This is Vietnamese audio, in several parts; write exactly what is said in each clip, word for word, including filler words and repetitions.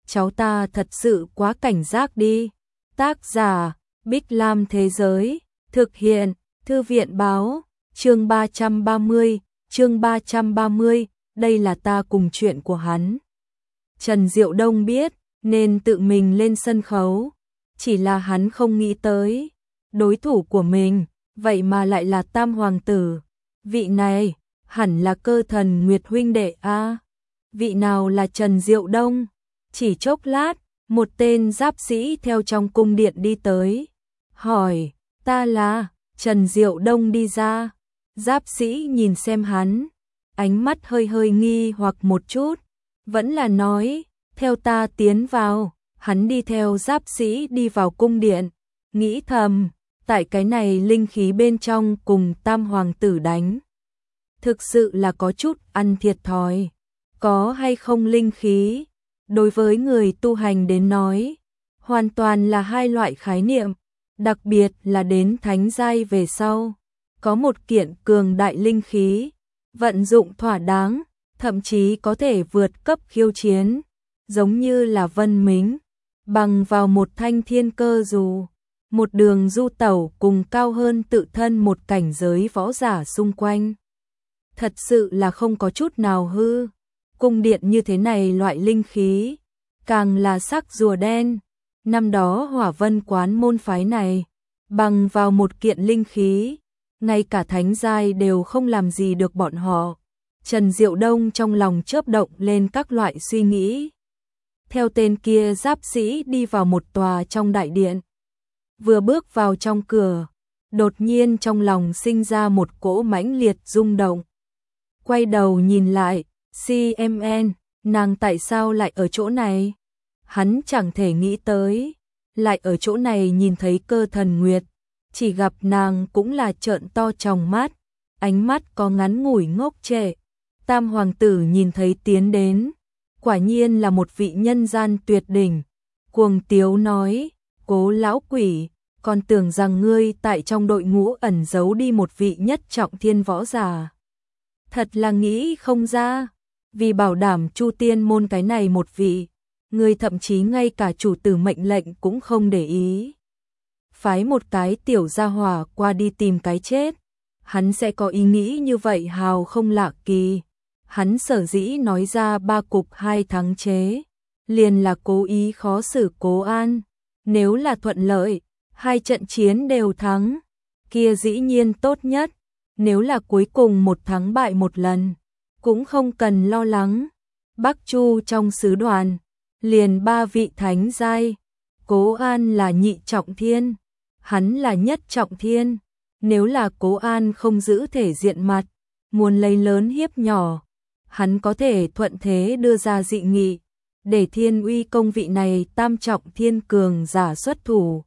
cháu ta thật sự quá cảnh giác đi. Tác giả, Bích Lam Thế Giới, thực hiện, Thư viện Báo, chương ba trăm ba mươi, chương ba trăm ba mươi, đây là ta cùng chuyện của hắn. Trần Diệu Đông biết, nên tự mình lên sân khấu, chỉ là hắn không nghĩ tới. Đối thủ của mình, vậy mà lại là Tam Hoàng Tử. Vị này, hẳn là Cơ Thần Nguyệt huynh đệ a. Vị nào là Trần Diệu Đông? Chỉ chốc lát, một tên giáp sĩ theo trong cung điện đi tới. Hỏi, ta là, Trần Diệu Đông đi ra. Giáp sĩ nhìn xem hắn, ánh mắt hơi hơi nghi hoặc một chút. Vẫn là nói, theo ta tiến vào. Hắn đi theo giáp sĩ đi vào cung điện. Nghĩ thầm, tại cái này linh khí bên trong cùng Tam Hoàng Tử đánh. Thực sự là có chút ăn thiệt thòi. Có hay không linh khí, đối với người tu hành đến nói, hoàn toàn là hai loại khái niệm, đặc biệt là đến thánh giai về sau. Có một kiện cường đại linh khí, vận dụng thỏa đáng, thậm chí có thể vượt cấp khiêu chiến, giống như là Vân Mính, bằng vào một thanh thiên cơ dù, một đường du tẩu cùng cao hơn tự thân một cảnh giới võ giả xung quanh. Thật sự là không có chút nào hư. Cung điện như thế này loại linh khí, càng là sắc rùa đen. Năm đó Hỏa Vân Quán môn phái này, bằng vào một kiện linh khí, ngay cả thánh giai đều không làm gì được bọn họ. Trần Diệu Đông trong lòng chớp động lên các loại suy nghĩ. Theo tên kia giáp sĩ đi vào một tòa trong đại điện. Vừa bước vào trong cửa, đột nhiên trong lòng sinh ra một cỗ mãnh liệt rung động. Quay đầu nhìn lại, xê em en, nàng tại sao lại ở chỗ này? Hắn chẳng thể nghĩ tới, lại ở chỗ này nhìn thấy Cơ Thần Nguyệt, chỉ gặp nàng cũng là trợn to tròng mắt, ánh mắt có ngắn ngủi ngốc trệ. Tam Hoàng Tử nhìn thấy tiến đến, quả nhiên là một vị nhân gian tuyệt đỉnh, cuồng tiếu nói, Cố lão quỷ, còn tưởng rằng ngươi tại trong đội ngũ ẩn giấu đi một vị nhất trọng thiên võ giả. Thật là nghĩ không ra, vì bảo đảm Chu Tiên môn cái này một vị, ngươi thậm chí ngay cả chủ tử mệnh lệnh cũng không để ý. Phái một cái tiểu gia hỏa qua đi tìm cái chết, hắn sẽ có ý nghĩ như vậy hào không lạ kỳ. Hắn sở dĩ nói ra ba cục hai thắng chế, liền là cố ý khó xử Cố An. Nếu là thuận lợi, hai trận chiến đều thắng, kia dĩ nhiên tốt nhất. Nếu là cuối cùng một thắng bại một lần, cũng không cần lo lắng. Bắc Chu trong sứ đoàn, liền ba vị thánh giai, Cố An là nhị trọng thiên, hắn là nhất trọng thiên. Nếu là Cố An không giữ thể diện mặt, muốn lấy lớn hiếp nhỏ, hắn có thể thuận thế đưa ra dị nghị, để Thiên Uy công vị này tam trọng thiên cường giả xuất thủ,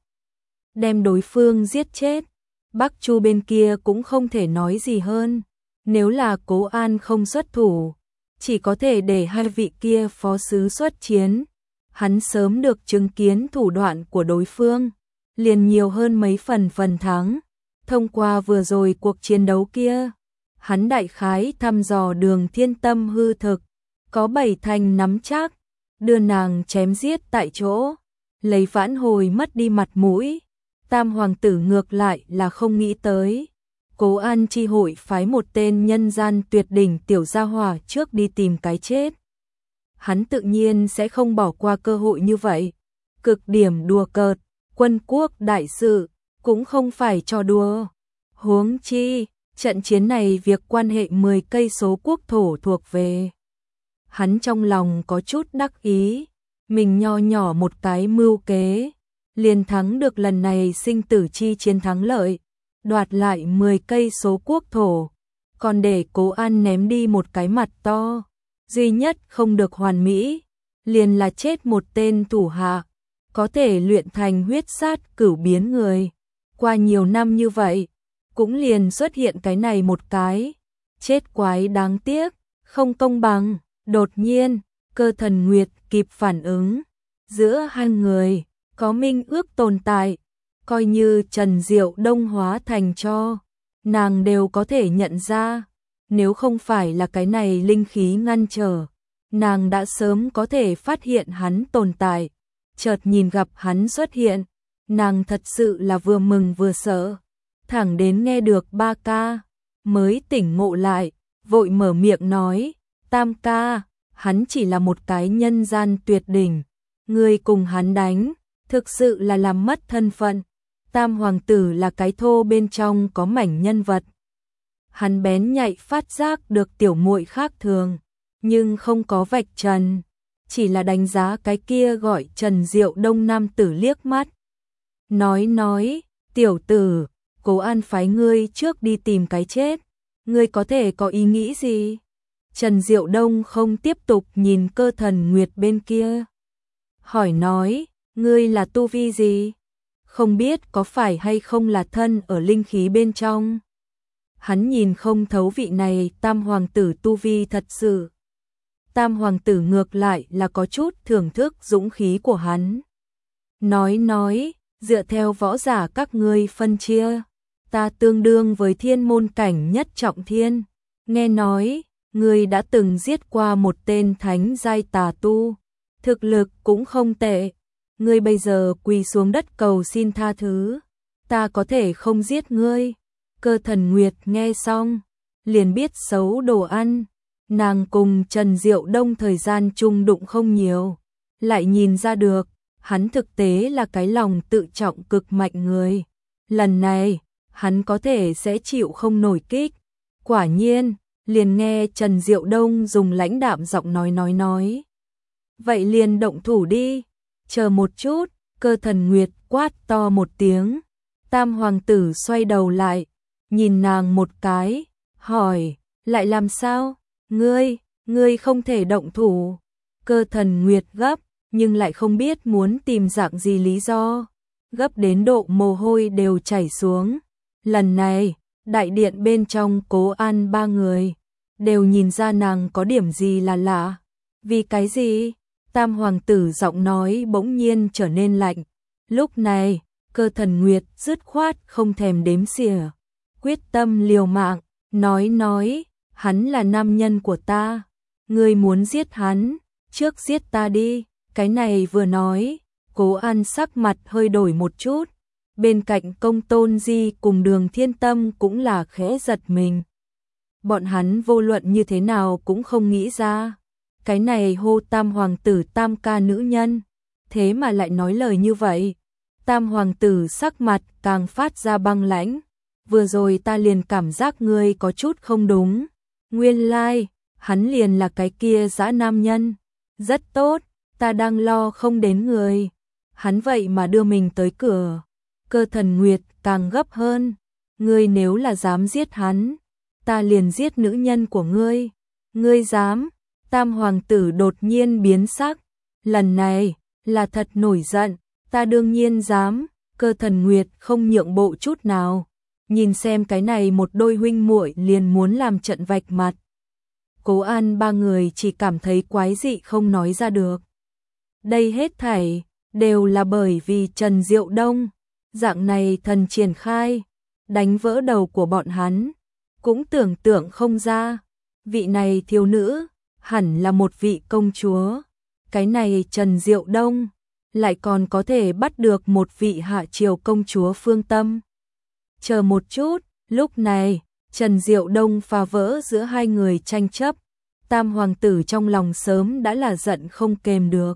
đem đối phương giết chết. Bắc Chu bên kia cũng không thể nói gì hơn. Nếu là Cố An không xuất thủ, chỉ có thể để hai vị kia phó sứ xuất chiến. Hắn sớm được chứng kiến thủ đoạn của đối phương, liền nhiều hơn mấy phần phần thắng. Thông qua vừa rồi cuộc chiến đấu kia, hắn đại khái thăm dò Đường Thiên Tâm hư thực, có bảy thành nắm chắc, đưa nàng chém giết tại chỗ, lấy vãn hồi mất đi mặt mũi. Tam Hoàng Tử ngược lại là không nghĩ tới, Cố An chi hội phái một tên nhân gian tuyệt đỉnh tiểu gia hỏa trước đi tìm cái chết. Hắn tự nhiên sẽ không bỏ qua cơ hội như vậy. Cực điểm đùa cợt, quân quốc đại sự, cũng không phải trò đùa. Huống chi, trận chiến này việc quan hệ mười cây số quốc thổ thuộc về. Hắn trong lòng có chút đắc ý, mình nho nhỏ một cái mưu kế, liền thắng được lần này sinh tử chi chiến thắng lợi, đoạt lại mười cây số quốc thổ, còn để Cố An ném đi một cái mặt to, duy nhất không được hoàn mỹ, liền là chết một tên thủ hạ, có thể luyện thành huyết sát cửu biến người. Qua nhiều năm như vậy, cũng liền xuất hiện cái này một cái, chết quái đáng tiếc, không công bằng. Đột nhiên, Cơ Thần Nguyệt kịp phản ứng, giữa hai người có minh ước tồn tại, coi như Trần Diệu Đông hóa thành cho, nàng đều có thể nhận ra. Nếu không phải là cái này linh khí ngăn trở, nàng đã sớm có thể phát hiện hắn tồn tại, chợt nhìn gặp hắn xuất hiện, nàng thật sự là vừa mừng vừa sợ, thẳng đến nghe được ba ca, mới tỉnh ngộ lại, vội mở miệng nói, tam ca, hắn chỉ là một cái nhân gian tuyệt đỉnh, người cùng hắn đánh, thực sự là làm mất thân phận, tam hoàng tử là cái thô bên trong có mảnh nhân vật. Hắn bén nhạy phát giác được tiểu muội khác thường, nhưng không có vạch trần, chỉ là đánh giá cái kia gọi Trần Diệu Đông nam tử liếc mắt. Nói nói, tiểu tử, Cố An phái ngươi trước đi tìm cái chết, ngươi có thể có ý nghĩ gì? Trần Diệu Đông không tiếp tục nhìn Cơ Thần Nguyệt bên kia. Hỏi nói, ngươi là tu vi gì? Không biết có phải hay không là thân ở linh khí bên trong. Hắn nhìn không thấu vị này tam hoàng tử tu vi thật sự. Tam hoàng tử ngược lại là có chút thưởng thức dũng khí của hắn. Nói nói, dựa theo võ giả các ngươi phân chia, ta tương đương với thiên môn cảnh nhất trọng thiên. Nghe nói, ngươi đã từng giết qua một tên thánh giai tà tu, thực lực cũng không tệ. Ngươi bây giờ quỳ xuống đất cầu xin tha thứ, ta có thể không giết ngươi. Cơ Thần Nguyệt nghe xong, liền biết xấu đồ ăn. Nàng cùng Trần Diệu Đông thời gian chung đụng không nhiều, lại nhìn ra được, hắn thực tế là cái lòng tự trọng cực mạnh người. Lần này, hắn có thể sẽ chịu không nổi kích. Quả nhiên, liền nghe Trần Diệu Đông dùng lãnh đạm giọng nói nói nói. Vậy liền động thủ đi, chờ một chút, Cơ Thần Nguyệt quát to một tiếng. Tam hoàng tử xoay đầu lại, nhìn nàng một cái, hỏi, lại làm sao? Ngươi, ngươi không thể động thủ. Cơ Thần Nguyệt gấp, nhưng lại không biết muốn tìm dạng gì lý do. Gấp đến độ mồ hôi đều chảy xuống. Lần này, đại điện bên trong Cố An ba người, đều nhìn ra nàng có điểm gì là lạ. Vì cái gì? Tam hoàng tử giọng nói bỗng nhiên trở nên lạnh. Lúc này, Cơ Thần Nguyệt dứt khoát không thèm đếm xỉa. Quyết tâm liều mạng, nói nói, hắn là nam nhân của ta. Ngươi muốn giết hắn, trước giết ta đi. Cái này vừa nói, Cố An sắc mặt hơi đổi một chút. Bên cạnh Công Tôn Di cùng Đường Thiên Tâm cũng là khẽ giật mình. Bọn hắn vô luận như thế nào cũng không nghĩ ra. Cái này hô tam hoàng tử tam ca nữ nhân, thế mà lại nói lời như vậy. Tam hoàng tử sắc mặt càng phát ra băng lãnh. Vừa rồi ta liền cảm giác ngươi có chút không đúng. Nguyên lai, like, hắn liền là cái kia dã nam nhân. Rất tốt, ta đang lo không đến người. Hắn vậy mà đưa mình tới cửa. Cơ Thần Nguyệt càng gấp hơn. Ngươi nếu là dám giết hắn, ta liền giết nữ nhân của ngươi. Ngươi dám? Tam hoàng tử đột nhiên biến sắc. Lần này, là thật nổi giận. Ta đương nhiên dám. Cơ Thần Nguyệt không nhượng bộ chút nào. Nhìn xem cái này một đôi huynh muội liền muốn làm trận vạch mặt. Cố An ba người chỉ cảm thấy quái dị không nói ra được. Đây hết thảy đều là bởi vì Trần Diệu Đông, dạng này thần triển khai, đánh vỡ đầu của bọn hắn, cũng tưởng tượng không ra, vị này thiếu nữ hẳn là một vị công chúa, cái này Trần Diệu Đông lại còn có thể bắt được một vị hạ triều công chúa phương tâm. Chờ một chút, lúc này, Trần Diệu Đông phá vỡ giữa hai người tranh chấp, tam hoàng tử trong lòng sớm đã là giận không kềm được.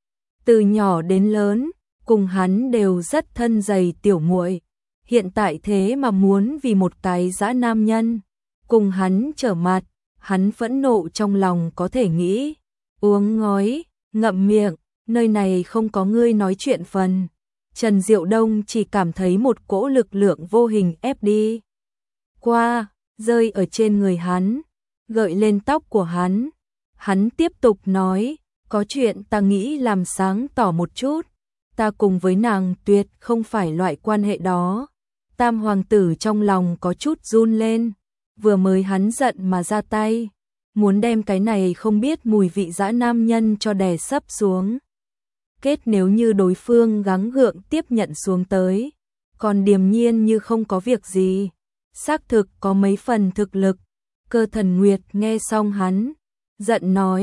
Từ nhỏ đến lớn, cùng hắn đều rất thân dày tiểu muội, hiện tại thế mà muốn vì một cái dã nam nhân, cùng hắn trở mặt, hắn phẫn nộ trong lòng có thể nghĩ, uống ngói, ngậm miệng, nơi này không có ngươi nói chuyện phần. Trần Diệu Đông chỉ cảm thấy một cỗ lực lượng vô hình ép đi qua, rơi ở trên người hắn, gợi lên tóc của hắn. Hắn tiếp tục nói, có chuyện ta nghĩ làm sáng tỏ một chút, ta cùng với nàng tuyệt không phải loại quan hệ đó. Tam hoàng tử trong lòng có chút run lên, vừa mới hắn giận mà ra tay, muốn đem cái này không biết mùi vị dã nam nhân cho đè sấp xuống. Kết nếu như đối phương gắng gượng tiếp nhận xuống tới, còn điềm nhiên như không có việc gì, xác thực có mấy phần thực lực. Cơ Thần Nguyệt nghe xong hắn, giận nói,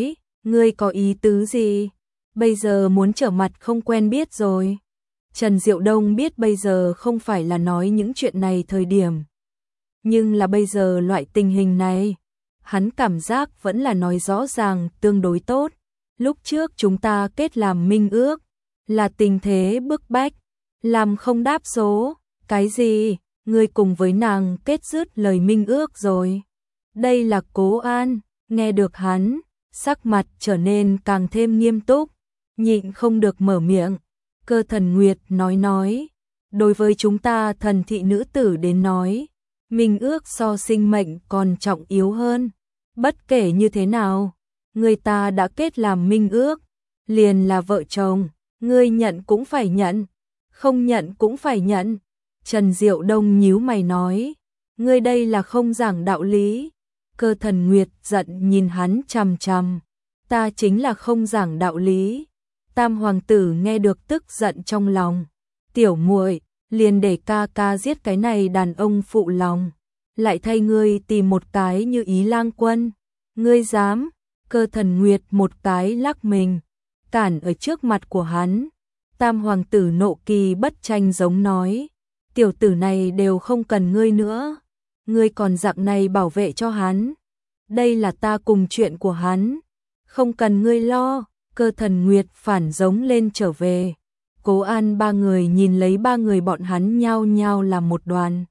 Ngươi có ý tứ gì? Bây giờ muốn trở mặt không quen biết rồi. Trần Diệu Đông biết bây giờ không phải là nói những chuyện này thời điểm. Nhưng là bây giờ loại tình hình này, hắn cảm giác vẫn là nói rõ ràng tương đối tốt. Lúc trước chúng ta kết làm minh ước, là tình thế bức bách, làm không đáp số. Cái gì? Ngươi cùng với nàng kết dứt lời minh ước rồi. Đây là Cố An, nghe được hắn, sắc mặt trở nên càng thêm nghiêm túc, nhịn không được mở miệng. Cơ Thần Nguyệt nói nói, đối với chúng ta thần thị nữ tử đến nói, minh ước so sinh mệnh còn trọng yếu hơn. Bất kể như thế nào, người ta đã kết làm minh ước, liền là vợ chồng, ngươi nhận cũng phải nhận, không nhận cũng phải nhận. Trần Diệu Đông nhíu mày nói, ngươi đây là không giảng đạo lý. Cơ Thần Nguyệt giận nhìn hắn chằm chằm, ta chính là không giảng đạo lý. Tam hoàng tử nghe được tức giận trong lòng, tiểu muội, liền để ca ca giết cái này đàn ông phụ lòng, lại thay ngươi tìm một cái như Ý Lang Quân. Ngươi dám? Cơ Thần Nguyệt một cái lắc mình, cản ở trước mặt của hắn. Tam hoàng tử nộ kỳ bất tranh giống nói, tiểu tử này đều không cần ngươi nữa, ngươi còn dạng này bảo vệ cho hắn. Đây là ta cùng chuyện của hắn, không cần ngươi lo. Cơ Thần Nguyệt phản giống lên trở về. Cố An ba người nhìn lấy ba người bọn hắn nhao nhao làm một đoàn,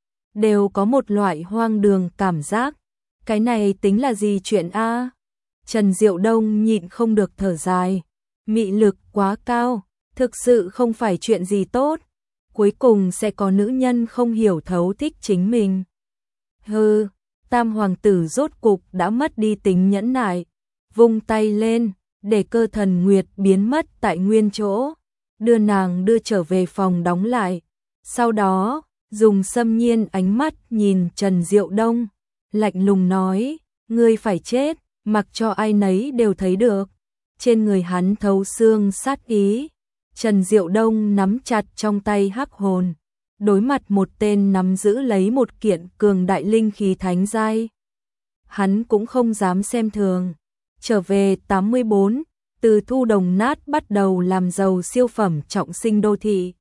đều có một loại hoang đường cảm giác. Cái này tính là gì chuyện a? Trần Diệu Đông nhịn không được thở dài, mị lực quá cao, thực sự không phải chuyện gì tốt. Cuối cùng sẽ có nữ nhân không hiểu thấu thích chính mình. Hừ, Tam hoàng tử rốt cục đã mất đi tính nhẫn nại, vung tay lên, để Cơ Thần Nguyệt biến mất tại nguyên chỗ, đưa nàng đưa trở về phòng đóng lại. Sau đó, dùng xâm nhiên ánh mắt nhìn Trần Diệu Đông, lạnh lùng nói, ngươi phải chết, mặc cho ai nấy đều thấy được. Trên người hắn thấu xương sát ý. Trần Diệu Đông nắm chặt trong tay hắc hồn, đối mặt một tên nắm giữ lấy một kiện cường đại linh khí thánh giai. Hắn cũng không dám xem thường. Trở về tám mươi bốn, từ thu đồng nát bắt đầu làm giàu siêu phẩm trọng sinh đô thị.